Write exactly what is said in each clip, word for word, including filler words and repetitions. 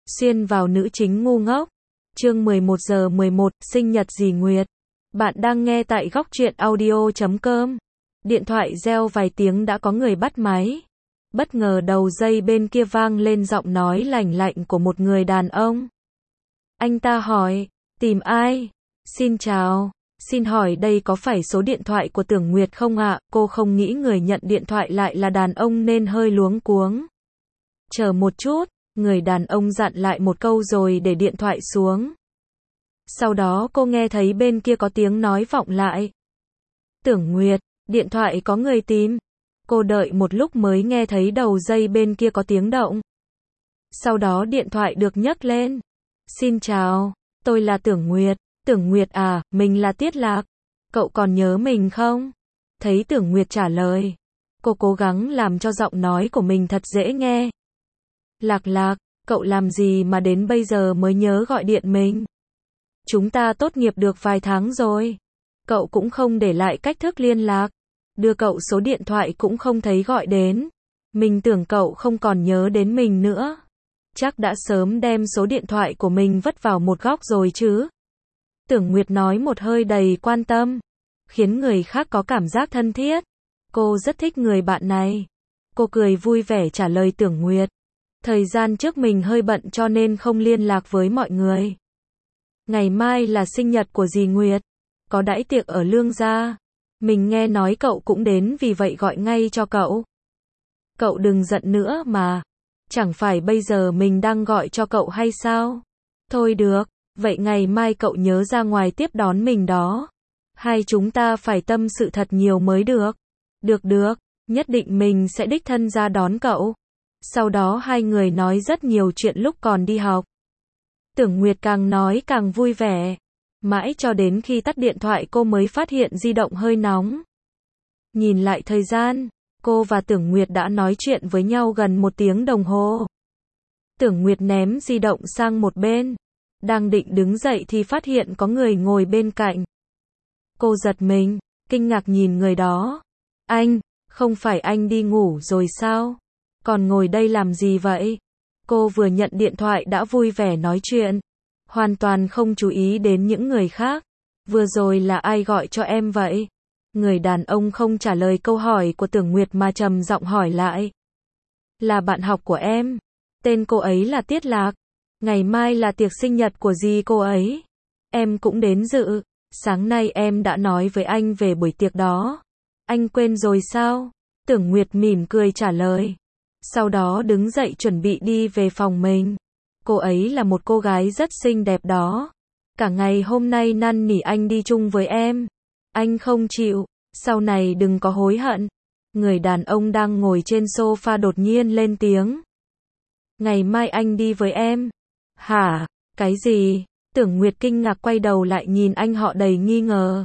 Xuyên vào nữ chính ngu ngốc. Chương mười một giờ mười một, sinh nhật dì Nguyệt. Bạn đang nghe tại góc truyện audio chấm com. Điện thoại reo vài tiếng đã có người bắt máy. Bất ngờ đầu dây bên kia vang lên giọng nói lành lạnh của một người đàn ông. Anh ta hỏi, tìm ai? Xin chào, xin hỏi đây có phải số điện thoại của Tưởng Nguyệt không ạ? Cô không nghĩ người nhận điện thoại lại là đàn ông nên hơi luống cuống. Chờ một chút, người đàn ông dặn lại một câu rồi để điện thoại xuống. Sau đó cô nghe thấy bên kia có tiếng nói vọng lại. Tưởng Nguyệt, điện thoại có người tìm. Cô đợi một lúc mới nghe thấy đầu dây bên kia có tiếng động. Sau đó điện thoại được nhấc lên. Xin chào, tôi là Tưởng Nguyệt. Tưởng Nguyệt à, mình là Tiết Lạc. Cậu còn nhớ mình không? Thấy Tưởng Nguyệt trả lời. Cô cố gắng làm cho giọng nói của mình thật dễ nghe. Lạc Lạc, cậu làm gì mà đến bây giờ mới nhớ gọi điện mình? Chúng ta tốt nghiệp được vài tháng rồi. Cậu cũng không để lại cách thức liên lạc. Đưa cậu số điện thoại cũng không thấy gọi đến. Mình tưởng cậu không còn nhớ đến mình nữa. Chắc đã sớm đem số điện thoại của mình vứt vào một góc rồi chứ. Tưởng Nguyệt nói một hơi đầy quan tâm, khiến người khác có cảm giác thân thiết. Cô rất thích người bạn này. Cô cười vui vẻ trả lời Tưởng Nguyệt. Thời gian trước mình hơi bận cho nên không liên lạc với mọi người. Ngày mai là sinh nhật của dì Nguyệt. Có đãi tiệc ở Lương gia. Mình nghe nói cậu cũng đến vì vậy gọi ngay cho cậu. Cậu đừng giận nữa mà. Chẳng phải bây giờ mình đang gọi cho cậu hay sao? Thôi được, vậy ngày mai cậu nhớ ra ngoài tiếp đón mình đó. Hai chúng ta phải tâm sự thật nhiều mới được. Được được, nhất định mình sẽ đích thân ra đón cậu. Sau đó hai người nói rất nhiều chuyện lúc còn đi học. Tưởng Nguyệt càng nói càng vui vẻ. Mãi cho đến khi tắt điện thoại cô mới phát hiện di động hơi nóng. Nhìn lại thời gian, cô và Tưởng Nguyệt đã nói chuyện với nhau gần một tiếng đồng hồ. Tưởng Nguyệt ném di động sang một bên. Đang định đứng dậy thì phát hiện có người ngồi bên cạnh. Cô giật mình, kinh ngạc nhìn người đó. Anh, không phải anh đi ngủ rồi sao? Còn ngồi đây làm gì vậy? Cô vừa nhận điện thoại đã vui vẻ nói chuyện. Hoàn toàn không chú ý đến những người khác. Vừa rồi là ai gọi cho em vậy? Người đàn ông không trả lời câu hỏi của Tưởng Nguyệt mà trầm giọng hỏi lại. Là bạn học của em. Tên cô ấy là Tiết Lạc. Ngày mai là tiệc sinh nhật của dì cô ấy. Em cũng đến dự. Sáng nay em đã nói với anh về buổi tiệc đó. Anh quên rồi sao? Tưởng Nguyệt mỉm cười trả lời. Sau đó đứng dậy chuẩn bị đi về phòng mình. Cô ấy là một cô gái rất xinh đẹp đó. Cả ngày hôm nay năn nỉ anh đi chung với em. Anh không chịu. Sau này đừng có hối hận. Người đàn ông đang ngồi trên sofa đột nhiên lên tiếng. Ngày mai anh đi với em. Hả? Cái gì? Tưởng Nguyệt kinh ngạc quay đầu lại nhìn anh họ đầy nghi ngờ.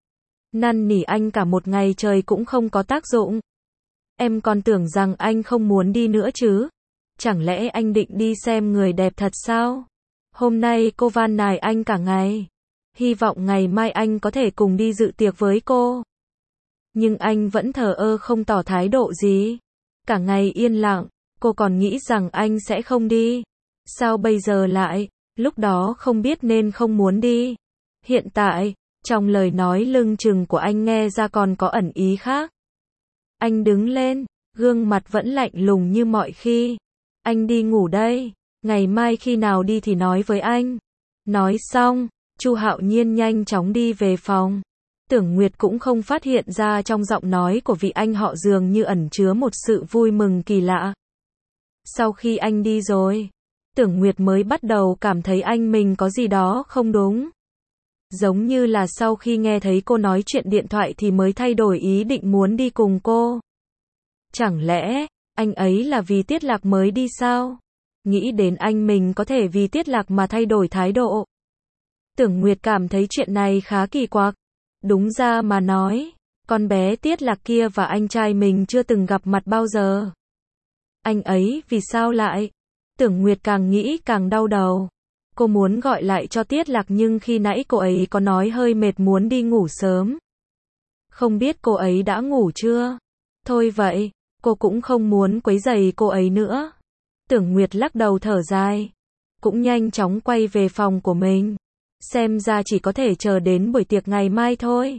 Năn nỉ anh cả một ngày trời cũng không có tác dụng. Em còn tưởng rằng anh không muốn đi nữa chứ. Chẳng lẽ anh định đi xem người đẹp thật sao? Hôm nay cô van nài anh cả ngày. Hy vọng ngày mai anh có thể cùng đi dự tiệc với cô. Nhưng anh vẫn thờ ơ không tỏ thái độ gì. Cả ngày yên lặng, cô còn nghĩ rằng anh sẽ không đi. Sao bây giờ lại? Lúc đó không biết nên không muốn đi. Hiện tại, trong lời nói lưng chừng của anh nghe ra còn có ẩn ý khác. Anh đứng lên, gương mặt vẫn lạnh lùng như mọi khi. Anh đi ngủ đây, ngày mai khi nào đi thì nói với anh. Nói xong, Chu Hạo Nhiên nhanh chóng đi về phòng. Tưởng Nguyệt cũng không phát hiện ra trong giọng nói của vị anh họ dường như ẩn chứa một sự vui mừng kỳ lạ. Sau khi anh đi rồi, Tưởng Nguyệt mới bắt đầu cảm thấy anh mình có gì đó không đúng. Giống như là sau khi nghe thấy cô nói chuyện điện thoại thì mới thay đổi ý định muốn đi cùng cô. Chẳng lẽ, anh ấy là vì Tiết Lạc mới đi sao? Nghĩ đến anh mình có thể vì Tiết Lạc mà thay đổi thái độ. Tưởng Nguyệt cảm thấy chuyện này khá kỳ quặc. Đúng ra mà nói, con bé Tiết Lạc kia và anh trai mình chưa từng gặp mặt bao giờ. Anh ấy vì sao lại? Tưởng Nguyệt càng nghĩ càng đau đầu. Cô muốn gọi lại cho Tiết Lạc nhưng khi nãy cô ấy có nói hơi mệt muốn đi ngủ sớm. Không biết cô ấy đã ngủ chưa? Thôi vậy, cô cũng không muốn quấy rầy cô ấy nữa. Tưởng Nguyệt lắc đầu thở dài. cũng nhanh chóng quay về phòng của mình. Xem ra chỉ có thể chờ đến buổi tiệc ngày mai thôi.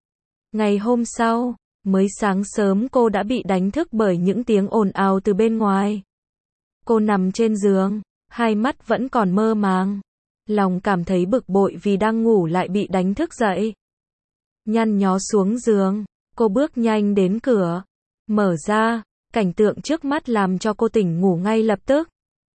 Ngày hôm sau, mới sáng sớm cô đã bị đánh thức bởi những tiếng ồn ào từ bên ngoài. Cô nằm trên giường, hai mắt vẫn còn mơ màng. Lòng cảm thấy bực bội vì đang ngủ lại bị đánh thức dậy. Nhăn nhó xuống giường, cô bước nhanh đến cửa. Mở ra, cảnh tượng trước mắt làm cho cô tỉnh ngủ ngay lập tức.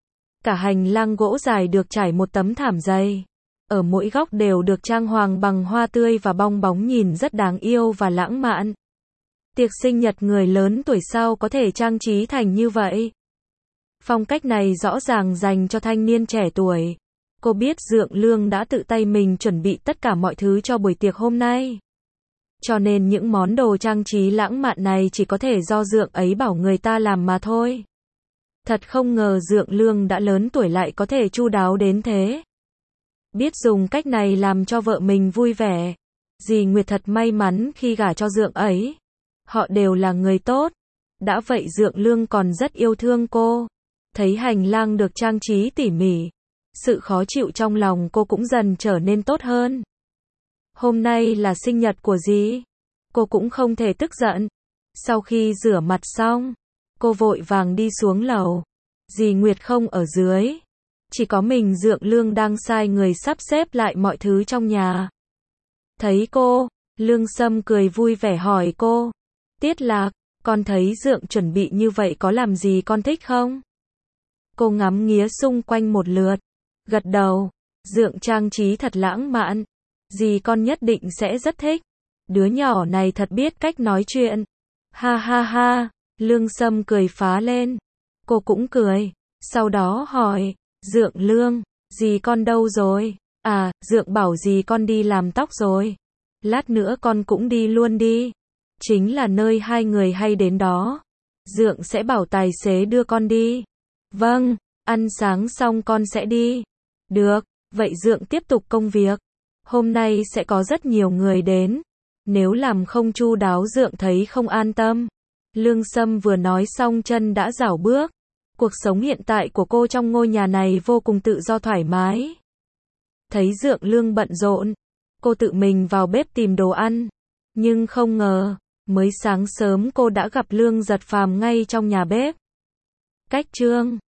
Cả hành lang gỗ dài được trải một tấm thảm dày. Ở mỗi góc đều được trang hoàng bằng hoa tươi và bong bóng nhìn rất đáng yêu và lãng mạn. Tiệc sinh nhật người lớn tuổi sao có thể trang trí thành như vậy? Phong cách này rõ ràng dành cho thanh niên trẻ tuổi. Cô biết Dượng Lương đã tự tay mình chuẩn bị tất cả mọi thứ cho buổi tiệc hôm nay. Cho nên những món đồ trang trí lãng mạn này chỉ có thể do Dượng ấy bảo người ta làm mà thôi. Thật không ngờ Dượng Lương đã lớn tuổi lại có thể chu đáo đến thế. Biết dùng cách này làm cho vợ mình vui vẻ. Dì Nguyệt thật may mắn khi gả cho Dượng ấy. Họ đều là người tốt. Đã vậy Dượng Lương còn rất yêu thương cô. Thấy hành lang được trang trí tỉ mỉ, sự khó chịu trong lòng cô cũng dần trở nên tốt hơn. Hôm nay là sinh nhật của dì. Cô cũng không thể tức giận. Sau khi rửa mặt xong, cô vội vàng đi xuống lầu. Dì Nguyệt không ở dưới. Chỉ có mình Dượng Lương đang sai người sắp xếp lại mọi thứ trong nhà. Thấy cô, Lương Sâm cười vui vẻ hỏi cô. Tiết Lạc, con thấy Dượng chuẩn bị như vậy có làm gì con thích không? Cô ngắm nghía xung quanh một lượt. Gật đầu. Dượng trang trí thật lãng mạn. Dì con nhất định sẽ rất thích. Đứa nhỏ này thật biết cách nói chuyện. Ha ha ha. Lương Sâm cười phá lên. Cô cũng cười. Sau đó hỏi. Dượng Lương, dì con đâu rồi? À, Dượng bảo dì con đi làm tóc rồi. Lát nữa con cũng đi luôn đi. Chính là nơi hai người hay đến đó. Dượng sẽ bảo tài xế đưa con đi. Vâng, ăn sáng xong con sẽ đi. Được, vậy Dượng tiếp tục công việc. Hôm nay sẽ có rất nhiều người đến. Nếu làm không chu đáo Dượng thấy không an tâm. Lương Sâm vừa nói xong chân đã rảo bước. Cuộc sống hiện tại của cô trong ngôi nhà này vô cùng tự do thoải mái. Thấy Dượng Lương bận rộn, cô tự mình vào bếp tìm đồ ăn. Nhưng không ngờ, mới sáng sớm cô đã gặp Lương Giật Phàm ngay trong nhà bếp. Cách chương